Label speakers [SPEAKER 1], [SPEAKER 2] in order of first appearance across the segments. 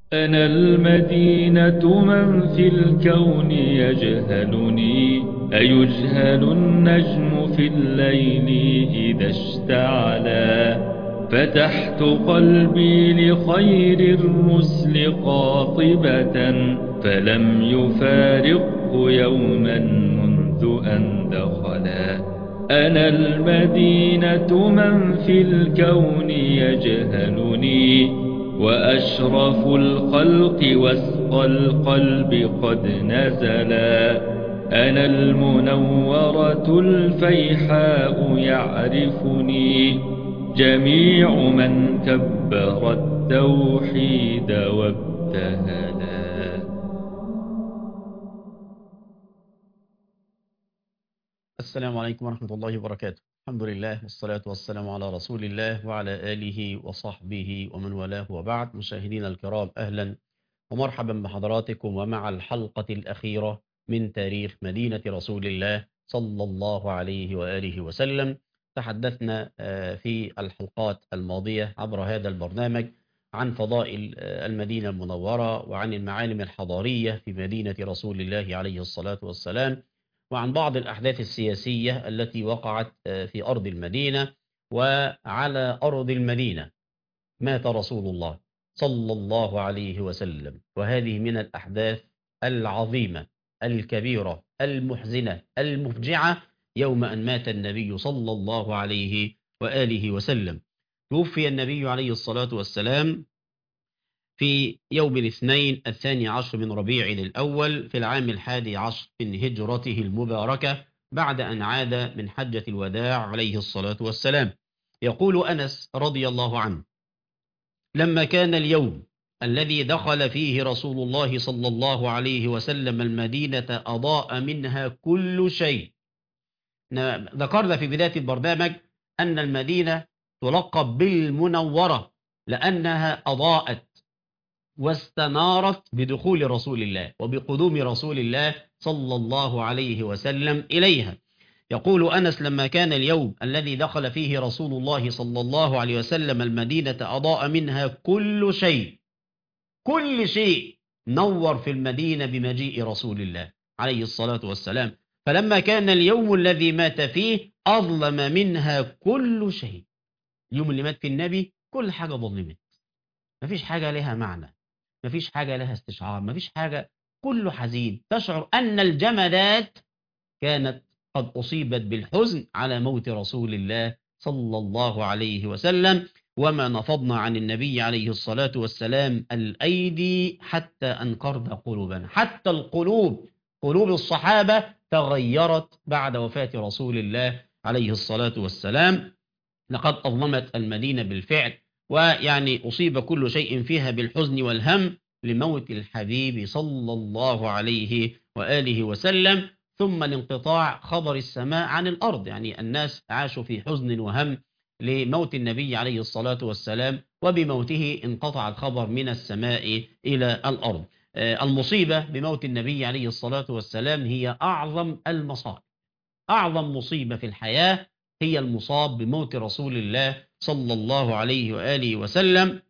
[SPEAKER 1] أنا المدينة من في الكون يجهلني، أيجهل النجم في الليل إذا اشتعلا؟ فتحت قلبي لخير الرسل قاطبة، فلم يفارقه يوما منذ أن دخلا. أنا المدينة من في الكون يجهلني، وأشرف الخلق واسقى القلب قد نزلا. أنا المنورة الفيحاء يعرفني جميع من كبر التوحيد وابتهلا.
[SPEAKER 2] السلام عليكم ورحمة الله وبركاته. الحمد لله والصلاة والسلام على رسول الله وعلى آله وصحبه ومن والاه، وبعد. مشاهدينا الكرام، أهلا ومرحبا بحضراتكم ومع الحلقة الأخيرة من تاريخ مدينة رسول الله صلى الله عليه وآله وسلم. تحدثنا في الحلقات الماضية عبر هذا البرنامج عن فضائل المدينة المنورة، وعن المعالم الحضارية في مدينة رسول الله عليه الصلاة والسلام، وعن بعض الأحداث السياسية التي وقعت في أرض المدينة. وعلى أرض المدينة مات رسول الله صلى الله عليه وسلم، وهذه من الأحداث العظيمة الكبيرة المحزنة المفجعة، يوم أن مات النبي صلى الله عليه وآله وسلم. توفي النبي عليه الصلاة والسلام في يوم الاثنين 12 من ربيع الأول في العام 11 من هجرته المباركة، بعد أن عاد من حجة الوداع عليه الصلاة والسلام. يقول أنس رضي الله عنه: لما كان اليوم الذي دخل فيه رسول الله صلى الله عليه وسلم المدينة أضاء منها كل شيء. ذكرنا في بداية البرنامج أن المدينة تلقب بالمنورة لأنها أضاءت واستنارت بدخول رسول الله وبقدوم رسول الله صلى الله عليه وسلم إليها. يقول أنس: لما كان اليوم الذي دخل فيه رسول الله صلى الله عليه وسلم المدينة أضاء منها كل شيء. كل شيء نور في المدينة بمجيء رسول الله عليه الصلاة والسلام. فلما كان اليوم الذي مات فيه أظلم منها كل شيء. اليوم اللي مات في النبي كل حاجة ظلمت، مفيش حاجة لها معنى، مفيش حاجة لها استشعار، مفيش حاجة، كله حزين. تشعر أن الجمادات كانت قد أصيبت بالحزن على موت رسول الله صلى الله عليه وسلم. وما نفضنا عن النبي عليه الصلاة والسلام الأيدي حتى أنقرنا قلوبنا. حتى القلوب، قلوب الصحابة تغيرت بعد وفاة رسول الله عليه الصلاة والسلام. لقد أظلمت المدينة بالفعل، ويعني أصيب كل شيء فيها بالحزن والهم لموت الحبيب صلى الله عليه وآله وسلم، ثم لانقطاع خبر السماء عن الأرض. يعني الناس عاشوا في حزن وهم لموت النبي عليه الصلاة والسلام، وبموته انقطع الخبر من السماء إلى الأرض. المصيبة بموت النبي عليه الصلاة والسلام هي أعظم المصائب. أعظم مصيبة في الحياة هي المصاب بموت رسول الله صلى الله عليه وآله وسلم.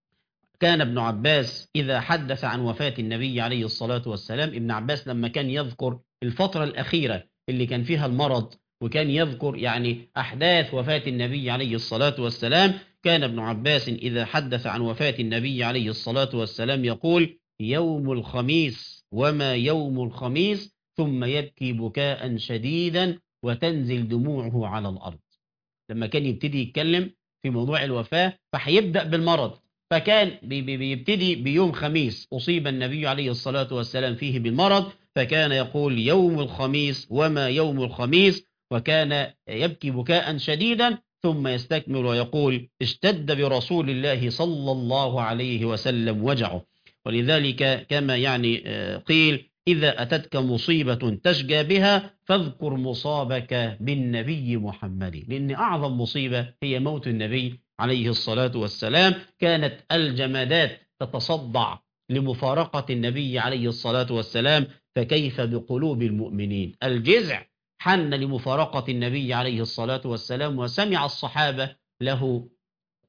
[SPEAKER 2] كان ابن عباس إذا حدث عن وفاة النبي عليه الصلاة والسلام، ابن عباس لما كان يذكر الفترة الأخيرة اللي كان فيها المرض، وكان يذكر يعني أحداث وفاة النبي عليه الصلاة والسلام، كان ابن عباس إذا حدث عن وفاة النبي عليه الصلاة والسلام يقول: يوم الخميس وما يوم الخميس، ثم يبكي بكاء شديدا وتنزل دموعه على الأرض. لما كان يبتدي يتكلم في موضوع الوفاة فهيبدأ بالمرض، فكان بيبتدي بيوم خميس أصيب النبي عليه الصلاة والسلام فيه بالمرض، فكان يقول: يوم الخميس وما يوم الخميس، وكان يبكي بكاء شديدا، ثم يستكمل ويقول: اشتد برسول الله صلى الله عليه وسلم وجعه. ولذلك كما يعني قيل: إذا أتتك مصيبة تشجى بها فاذكر مصابك بالنبي محمد. لأن أعظم مصيبة هي موت النبي عليه الصلاة والسلام. كانت الجمادات تتصدع لمفارقة النبي عليه الصلاة والسلام، فكيف بقلوب المؤمنين؟ الجزع حن لمفارقة النبي عليه الصلاة والسلام، وسمع الصحابة له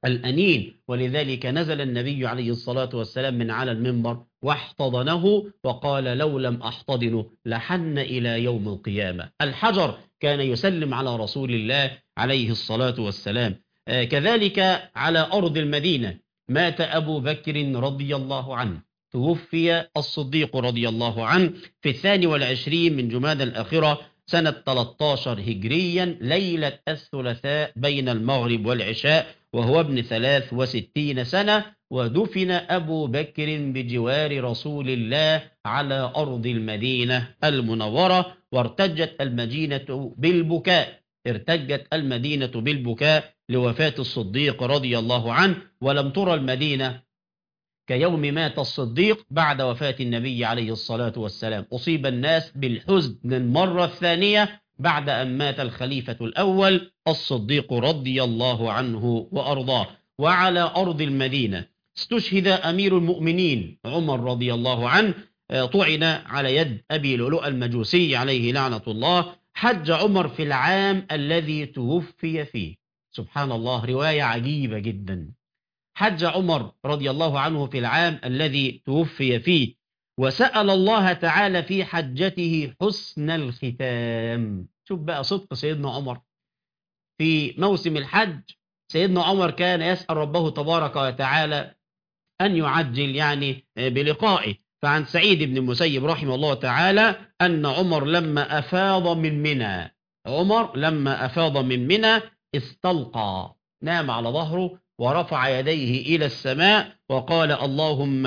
[SPEAKER 2] الأنين. ولذلك نزل النبي عليه الصلاة والسلام من على المنبر واحتضنه وقال: لو لم أحتضنه لحن إلى يوم القيامة. الحجر كان يسلم على رسول الله عليه الصلاة والسلام. كذلك على أرض المدينة مات أبو بكر رضي الله عنه، توفي الصديق رضي الله عنه في 22 من جمادى الآخرة سنة 13 هجريا ليلة الثلاثاء بين المغرب والعشاء، وهو ابن 63 سنة. ودفن أبو بكر بجوار رسول الله على أرض المدينة المنورة. وارتجت المدينة بالبكاء، ارتجت المدينة بالبكاء لوفاة الصديق رضي الله عنه. ولم ترى المدينة كيوم مات الصديق بعد وفاة النبي عليه الصلاة والسلام. أصيب الناس بالحزن للمرة الثانية بعد أن مات الخليفة الأول الصديق رضي الله عنه وأرضاه. وعلى أرض المدينة استشهد أمير المؤمنين عمر رضي الله عنه، طعن على يد أبي لؤلؤ المجوسي عليه لعنة الله. حج عمر في العام الذي توفي فيه. سبحان الله، رواية عجيبة جدا. حج عمر رضي الله عنه في العام الذي توفي فيه، وسأل الله تعالى في حجته حسن الختام. شوف بقى صدق سيدنا عمر في موسم الحج. سيدنا عمر كان يسأل ربه تبارك وتعالى أن يعجل بلقائه. فعن سعيد بن المسيب رحمه الله تعالى أن عمر لما أفاض من منى استلقى، نام على ظهره ورفع يديه إلى السماء وقال: اللهم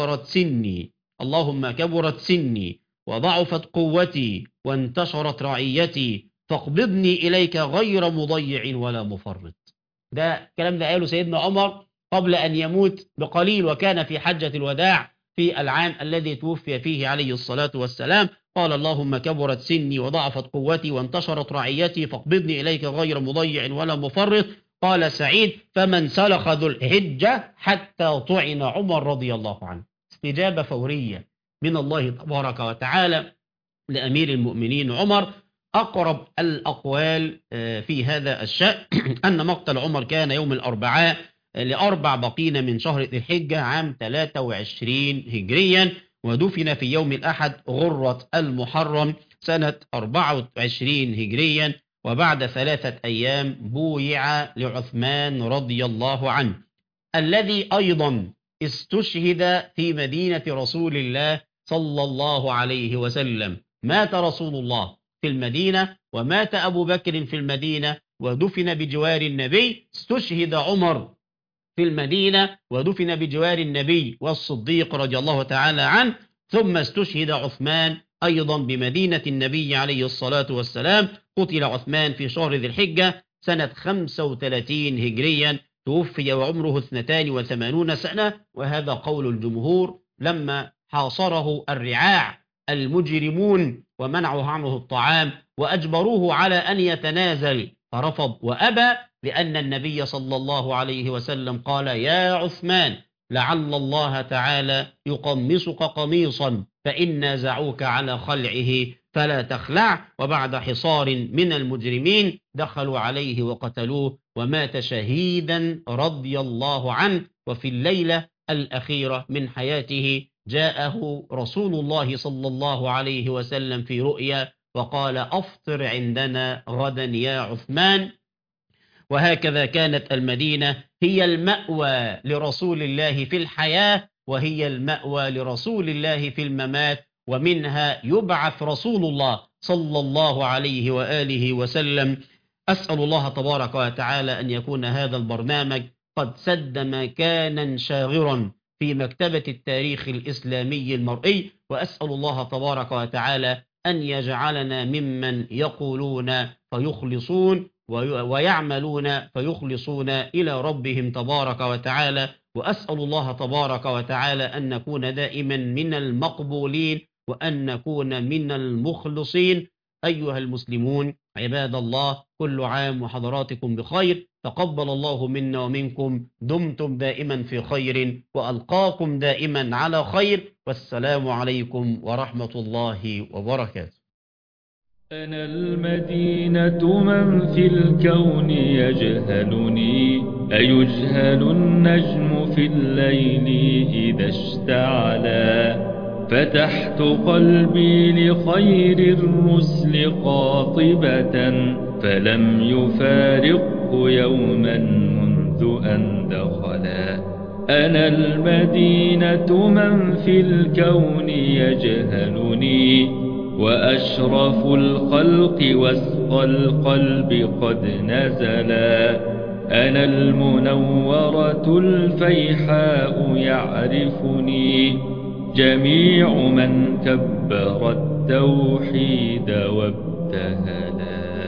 [SPEAKER 2] كبرت سني وضعفت قوتي وانتشرت رعيتي فاقبضني إليك غير مضيع ولا مفرط. ده كلام ده قاله سيدنا عمر قبل أن يموت بقليل، وكان في حجة الوداع في العام الذي توفي فيه عليه الصلاة والسلام. قال: اللهم كبرت سني وضعفت قوتي وانتشرت رعيتي فاقبضني إليك غير مضيع ولا مفرط. قال سعيد: فمن سلخ ذو الحجة حتى طعن عمر رضي الله عنه. استجابة فورية من الله تبارك وتعالى لأمير المؤمنين عمر. أقرب الأقوال في هذا الشأن أن مقتل عمر كان يوم الأربعاء ل4 بقين من شهر ذي الحجة عام 23 هجريا، ودفن في يوم الأحد غرة المحرم سنة 24 هجريا. وبعد 3 أيام بويع لعثمان رضي الله عنه، الذي أيضا استشهد في مدينة رسول الله صلى الله عليه وسلم. مات رسول الله في المدينة ومات أبو بكر في المدينة ودفن بجوار النبي. استشهد عمر في المدينة ودفن بجوار النبي والصديق رضي الله تعالى عنه. ثم استشهد عثمان أيضا بمدينة النبي عليه الصلاة والسلام. قتل عثمان في شهر ذي الحجة سنة 35 هجريا، توفي وعمره 82 سنة. وهذا قول الجمهور لما حاصره الرعاع المجرمون ومنعوا عنه الطعام وأجبروه على أن يتنازل فرفض وأبى، لأن النبي صلى الله عليه وسلم قال: يا عثمان لعل الله تعالى يقمصك قميصا فإن نازعوك على خلعه فلا تخلع. وبعد حصار من المجرمين دخلوا عليه وقتلوه ومات شهيدا رضي الله عنه. وفي الليلة الأخيرة من حياته جاءه رسول الله صلى الله عليه وسلم في رؤيا وقال: أفطر عندنا غدا يا عثمان. وهكذا كانت المدينة هي المأوى لرسول الله في الحياة، وهي المأوى لرسول الله في الممات، ومنها يبعث رسول الله صلى الله عليه وآله وسلم. أسأل الله تبارك وتعالى أن يكون هذا البرنامج قد سد مكانا شاغرا في مكتبة التاريخ الإسلامي المرئي، وأسأل الله تبارك وتعالى أن يجعلنا ممن يقولون فيخلصون ويعملون فيخلصون إلى ربهم تبارك وتعالى. وأسأل الله تبارك وتعالى أن نكون دائما من المقبولين وأن نكون من المخلصين. أيها المسلمون عباد الله، كل عام وحضراتكم بخير. تقبل الله منا ومنكم. دمتم دائما في خير وألقاكم دائما على خير، والسلام عليكم ورحمة الله وبركاته.
[SPEAKER 1] أنا المدينة من في الكون يجهلني، أيجهل النجم في الليل إذا اشتعلا؟ فتحت قلبي لخير الرسل قاطبة، فلم يفارقه يوما منذ أن دخلا. أنا المدينة من في الكون يجهلني، وأشرف الخلق واسقى القلب قد نزلا. أنا المنورة الفيحاء يعرفني جميع من كبر التوحيد وابتهلا.